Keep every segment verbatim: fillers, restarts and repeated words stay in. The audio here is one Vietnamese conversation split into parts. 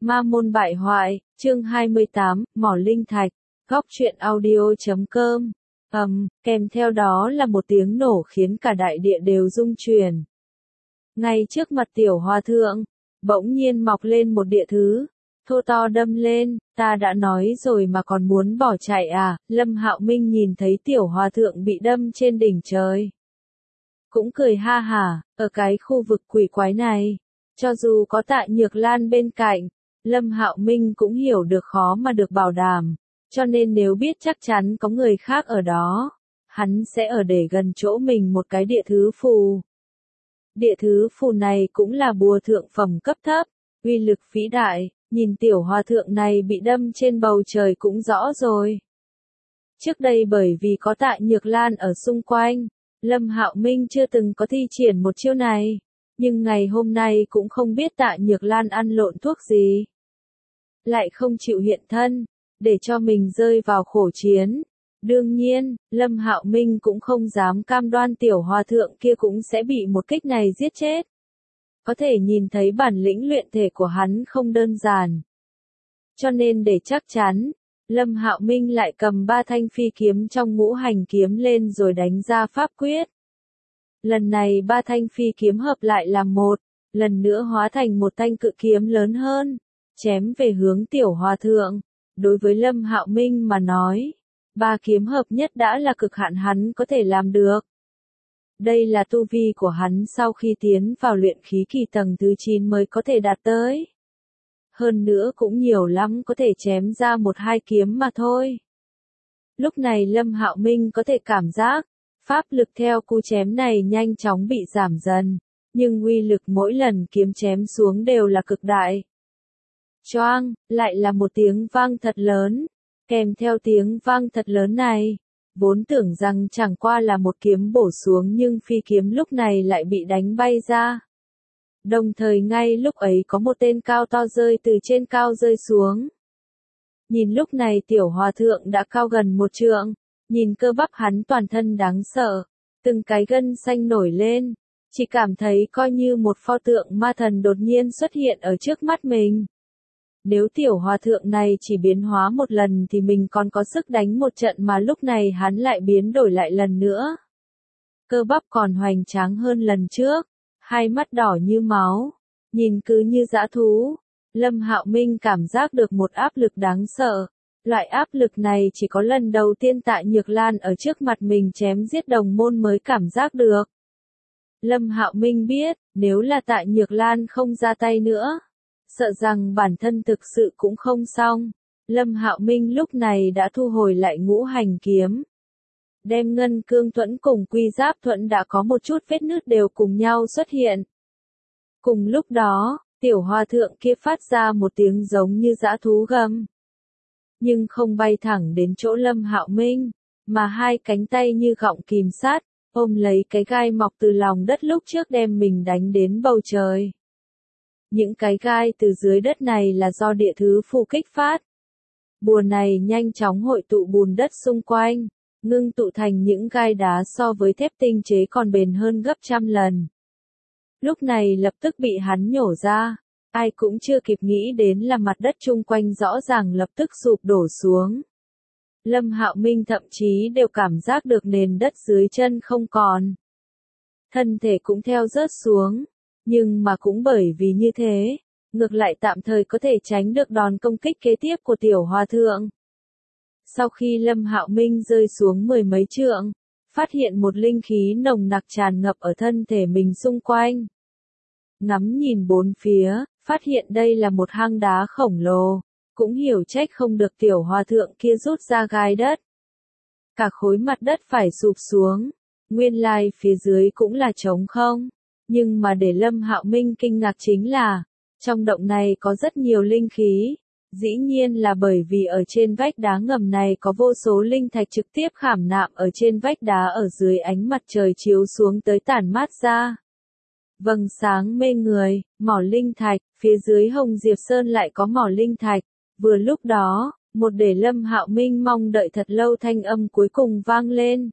Ma môn bại hoại, chương hai mươi tám, mỏ linh thạch, góc truyện audio chấm com. Ầm, kèm theo đó là một tiếng nổ khiến cả đại địa đều rung chuyển. Ngay trước mặt tiểu hòa thượng, bỗng nhiên mọc lên một địa thứ, thô to đâm lên, ta đã nói rồi mà còn muốn bỏ chạy à, Lâm Hạo Minh nhìn thấy tiểu hòa thượng bị đâm trên đỉnh trời. Cũng cười ha hả, ở cái khu vực quỷ quái này, cho dù có Tạ Nhược Lan bên cạnh, Lâm Hạo Minh cũng hiểu được khó mà được bảo đảm, cho nên nếu biết chắc chắn có người khác ở đó, hắn sẽ ở để gần chỗ mình một cái địa thứ phù. Địa thứ phù này cũng là bùa thượng phẩm cấp thấp, uy lực vĩ đại, nhìn tiểu hòa thượng này bị đâm trên bầu trời cũng rõ rồi. Trước đây bởi vì có Tạ Nhược Lan ở xung quanh, Lâm Hạo Minh chưa từng có thi triển một chiêu này, nhưng ngày hôm nay cũng không biết Tạ Nhược Lan ăn lộn thuốc gì. Lại không chịu hiện thân, để cho mình rơi vào khổ chiến. Đương nhiên, Lâm Hạo Minh cũng không dám cam đoan tiểu hòa thượng kia cũng sẽ bị một kích này giết chết. Có thể nhìn thấy bản lĩnh luyện thể của hắn không đơn giản. Cho nên để chắc chắn, Lâm Hạo Minh lại cầm ba thanh phi kiếm trong ngũ hành kiếm lên rồi đánh ra pháp quyết. Lần này ba thanh phi kiếm hợp lại làm một, lần nữa hóa thành một thanh cự kiếm lớn hơn, chém về hướng tiểu hòa thượng. Đối với Lâm Hạo Minh mà nói, ba kiếm hợp nhất đã là cực hạn hắn có thể làm được. Đây là tu vi của hắn sau khi tiến vào luyện khí kỳ tầng thứ chín mới có thể đạt tới. Hơn nữa cũng nhiều lắm có thể chém ra một hai kiếm mà thôi. Lúc này Lâm Hạo Minh có thể cảm giác, pháp lực theo cú chém này nhanh chóng bị giảm dần, nhưng uy lực mỗi lần kiếm chém xuống đều là cực đại. Choang, lại là một tiếng vang thật lớn, kèm theo tiếng vang thật lớn này, vốn tưởng rằng chẳng qua là một kiếm bổ xuống nhưng phi kiếm lúc này lại bị đánh bay ra. Đồng thời ngay lúc ấy có một tên cao to rơi từ trên cao rơi xuống. Nhìn lúc này tiểu hòa thượng đã cao gần một trượng, nhìn cơ bắp hắn toàn thân đáng sợ, từng cái gân xanh nổi lên, chỉ cảm thấy coi như một pho tượng ma thần đột nhiên xuất hiện ở trước mắt mình. Nếu tiểu hòa thượng này chỉ biến hóa một lần thì mình còn có sức đánh một trận mà lúc này hắn lại biến đổi lại lần nữa. Cơ bắp còn hoành tráng hơn lần trước, hai mắt đỏ như máu, nhìn cứ như dã thú. Lâm Hạo Minh cảm giác được một áp lực đáng sợ. Loại áp lực này chỉ có lần đầu tiên Tạ Nhược Lan ở trước mặt mình chém giết đồng môn mới cảm giác được. Lâm Hạo Minh biết, nếu là Tạ Nhược Lan không ra tay nữa, sợ rằng bản thân thực sự cũng không xong. Lâm Hạo Minh lúc này đã thu hồi lại ngũ hành kiếm. Đem ngân cương thuẫn cùng quy giáp thuẫn đã có một chút vết nứt đều cùng nhau xuất hiện. Cùng lúc đó, tiểu hòa thượng kia phát ra một tiếng giống như dã thú gầm. Nhưng không bay thẳng đến chỗ Lâm Hạo Minh, mà hai cánh tay như gọng kìm sát, ôm lấy cái gai mọc từ lòng đất lúc trước đem mình đánh đến bầu trời. Những cái gai từ dưới đất này là do địa thứ phù kích phát. Bùa này nhanh chóng hội tụ bùn đất xung quanh, ngưng tụ thành những gai đá so với thép tinh chế còn bền hơn gấp trăm lần. Lúc này lập tức bị hắn nhổ ra, ai cũng chưa kịp nghĩ đến là mặt đất chung quanh rõ ràng lập tức sụp đổ xuống. Lâm Hạo Minh thậm chí đều cảm giác được nền đất dưới chân không còn. Thân thể cũng theo rớt xuống. Nhưng mà cũng bởi vì như thế, ngược lại tạm thời có thể tránh được đòn công kích kế tiếp của tiểu hòa thượng. Sau khi Lâm Hạo Minh rơi xuống mười mấy trượng, phát hiện một linh khí nồng nặc tràn ngập ở thân thể mình xung quanh. Ngắm nhìn bốn phía, phát hiện đây là một hang đá khổng lồ, cũng hiểu trách không được tiểu hòa thượng kia rút ra gai đất. Cả khối mặt đất phải sụp xuống, nguyên lai phía dưới cũng là trống không. Nhưng mà để Lâm Hạo Minh kinh ngạc chính là, trong động này có rất nhiều linh khí, dĩ nhiên là bởi vì ở trên vách đá ngầm này có vô số linh thạch trực tiếp khảm nạm ở trên vách đá ở dưới ánh mặt trời chiếu xuống tới tản mát ra. Vầng sáng mê người, mỏ linh thạch, phía dưới Hồng Diệp Sơn lại có mỏ linh thạch, vừa lúc đó, một để Lâm Hạo Minh mong đợi thật lâu thanh âm cuối cùng vang lên.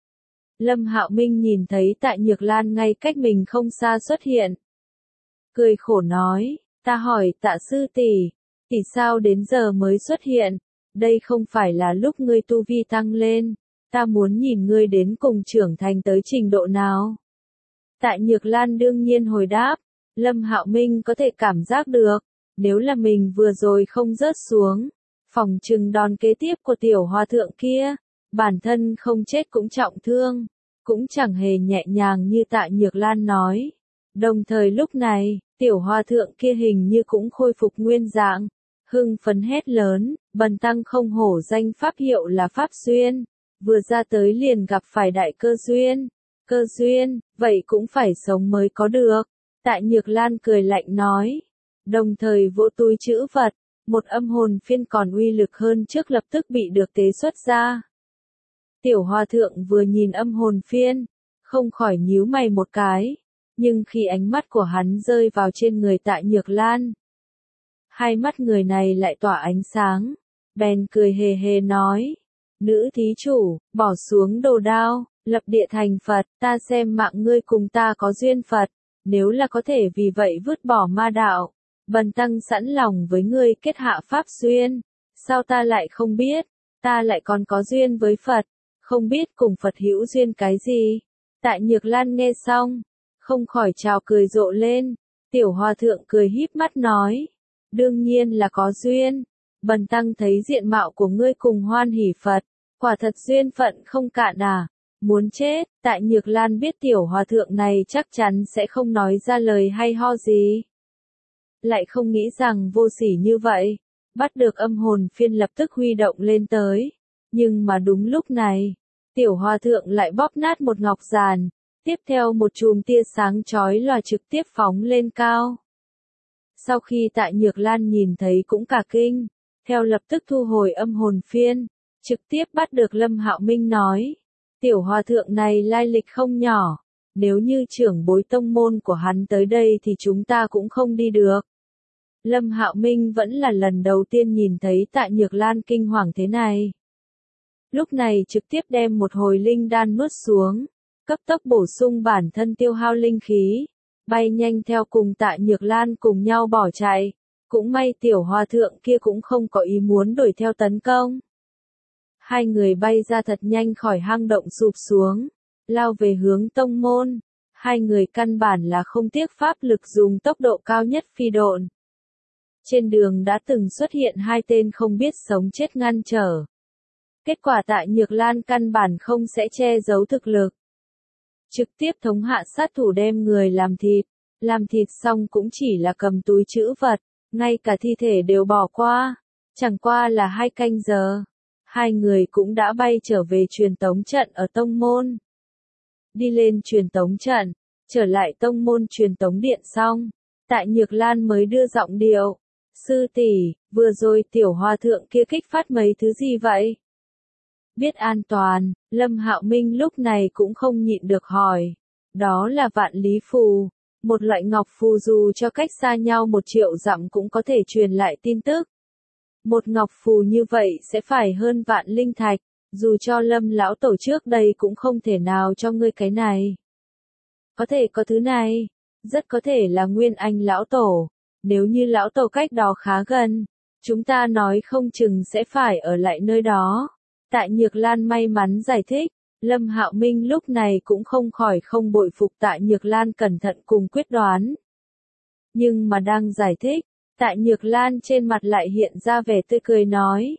Lâm Hạo Minh nhìn thấy Tạ Nhược Lan ngay cách mình không xa xuất hiện. Cười khổ nói, ta hỏi Tạ sư tỷ, Thì sao đến giờ mới xuất hiện? Đây không phải là lúc ngươi tu vi tăng lên, ta muốn nhìn ngươi đến cùng trưởng thành tới trình độ nào. Tại Nhược Lan đương nhiên hồi đáp, Lâm Hạo Minh có thể cảm giác được, nếu là mình vừa rồi không rớt xuống, phòng trừng đòn kế tiếp của tiểu hòa thượng kia, bản thân không chết cũng trọng thương, cũng chẳng hề nhẹ nhàng như Tại Nhược Lan nói. Đồng thời lúc này, tiểu hòa thượng kia hình như cũng khôi phục nguyên dạng, hưng phấn hét lớn, bần tăng không hổ danh pháp hiệu là Pháp Xuyên, vừa ra tới liền gặp phải đại cơ duyên. Cơ duyên, vậy cũng phải sống mới có được. Tại Nhược Lan cười lạnh nói, đồng thời vỗ túi trữ vật, một âm hồn phiên còn uy lực hơn trước lập tức bị được tế xuất ra. Tiểu hòa thượng vừa nhìn âm hồn phiên, không khỏi nhíu mày một cái, nhưng khi ánh mắt của hắn rơi vào trên người Tại Nhược Lan, hai mắt người này lại tỏa ánh sáng, bèn cười hề hề nói, nữ thí chủ, bỏ xuống đồ đao, lập địa thành Phật, ta xem mạng ngươi cùng ta có duyên Phật, nếu là có thể vì vậy vứt bỏ ma đạo, bần tăng sẵn lòng với ngươi kết hạ Pháp Xuyên, sao ta lại không biết, ta lại còn có duyên với Phật, không biết cùng Phật hữu duyên cái gì. Tại Nhược Lan nghe xong, không khỏi trào cười rộ lên, tiểu hòa thượng cười híp mắt nói, đương nhiên là có duyên, bần tăng thấy diện mạo của ngươi cùng Hoan Hỷ Phật, quả thật duyên phận không cạn à. Muốn chết, Tại Nhược Lan biết tiểu hòa thượng này chắc chắn sẽ không nói ra lời hay ho gì. Lại không nghĩ rằng vô sỉ như vậy, bắt được âm hồn phiên lập tức huy động lên tới. Nhưng mà đúng lúc này, tiểu hòa thượng lại bóp nát một ngọc giàn, tiếp theo một chùm tia sáng chói lòa trực tiếp phóng lên cao. Sau khi Tại Nhược Lan nhìn thấy cũng cả kinh, theo lập tức thu hồi âm hồn phiên, trực tiếp bắt được Lâm Hạo Minh nói. Tiểu hòa thượng này lai lịch không nhỏ, nếu như trưởng bối tông môn của hắn tới đây thì chúng ta cũng không đi được. Lâm Hạo Minh vẫn là lần đầu tiên nhìn thấy Tại Nhược Lan kinh hoàng thế này. Lúc này trực tiếp đem một hồi linh đan nuốt xuống, cấp tốc bổ sung bản thân tiêu hao linh khí, bay nhanh theo cùng Tại Nhược Lan cùng nhau bỏ chạy, cũng may tiểu hòa thượng kia cũng không có ý muốn đuổi theo tấn công. Hai người bay ra thật nhanh khỏi hang động sụp xuống, lao về hướng tông môn, hai người căn bản là không tiếc pháp lực dùng tốc độ cao nhất phi độn. Trên đường đã từng xuất hiện hai tên không biết sống chết ngăn trở. Kết quả Tại Nhược Lan căn bản không sẽ che giấu thực lực. Trực tiếp thống hạ sát thủ đem người làm thịt, làm thịt xong cũng chỉ là cầm túi trữ vật, ngay cả thi thể đều bỏ qua, chẳng qua là hai canh giờ. Hai người cũng đã bay trở về truyền tống trận ở tông môn. Đi lên truyền tống trận, trở lại tông môn truyền tống điện xong, Tại Nhược Lan mới đưa giọng điệu, sư tỷ, vừa rồi tiểu hòa thượng kia kích phát mấy thứ gì vậy? Biết an toàn, Lâm Hạo Minh lúc này cũng không nhịn được hỏi, đó là vạn lý phù, một loại ngọc phù dù cho cách xa nhau một triệu dặm cũng có thể truyền lại tin tức. Một ngọc phù như vậy sẽ phải hơn vạn linh thạch, dù cho Lâm lão tổ trước đây cũng không thể nào cho ngươi cái này. Có thể có thứ này, rất có thể là Nguyên Anh lão tổ, nếu như lão tổ cách đó khá gần, chúng ta nói không chừng sẽ phải ở lại nơi đó. Tại Nhược Lan may mắn giải thích, Lâm Hạo Minh lúc này cũng không khỏi không bội phục Tại Nhược Lan cẩn thận cùng quyết đoán. Nhưng mà đang giải thích, Tại Nhược Lan trên mặt lại hiện ra vẻ tươi cười nói.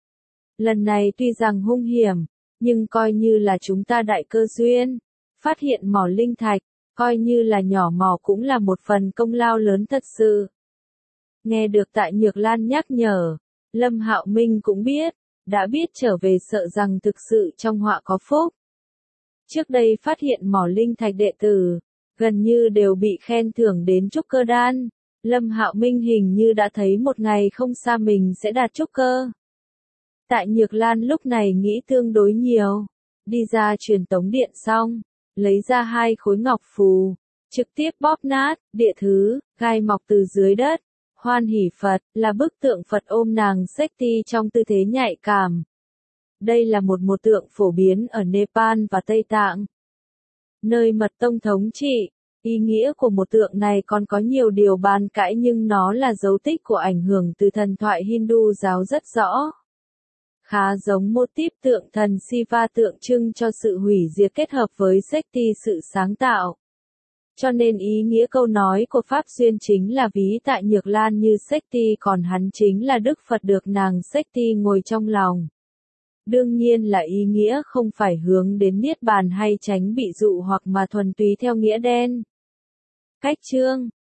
Lần này tuy rằng hung hiểm, nhưng coi như là chúng ta đại cơ duyên, phát hiện mỏ linh thạch, coi như là nhỏ mỏ cũng là một phần công lao lớn thật sự. Nghe được Tại Nhược Lan nhắc nhở, Lâm Hạo Minh cũng biết, đã biết trở về sợ rằng thực sự trong họa có phúc. Trước đây phát hiện mỏ linh thạch đệ tử, gần như đều bị khen thưởng đến trúc cơ đan. Lâm Hạo Minh hình như đã thấy một ngày không xa mình sẽ đạt trúc cơ. Tại Nhược Lan lúc này nghĩ tương đối nhiều, đi ra truyền tống điện xong, lấy ra hai khối ngọc phù, trực tiếp bóp nát, địa thứ, gai mọc từ dưới đất. Hoan Hỷ Phật là bức tượng Phật ôm nàng sexy trong tư thế nhạy cảm. Đây là một một tượng phổ biến ở Nepal và Tây Tạng, nơi mật tông thống trị. Ý nghĩa của một tượng này còn có nhiều điều bàn cãi nhưng nó là dấu tích của ảnh hưởng từ thần thoại Hindu giáo rất rõ. Khá giống mô típ tượng thần Shiva tượng trưng cho sự hủy diệt kết hợp với Shakti sự sáng tạo. Cho nên ý nghĩa câu nói của Pháp Duyên chính là ví tại Nhược Lan như Shakti còn hắn chính là Đức Phật được nàng Shakti ngồi trong lòng. Đương nhiên là ý nghĩa không phải hướng đến Niết Bàn hay tránh bị dụ hoặc mà thuần túy theo nghĩa đen. Cách chương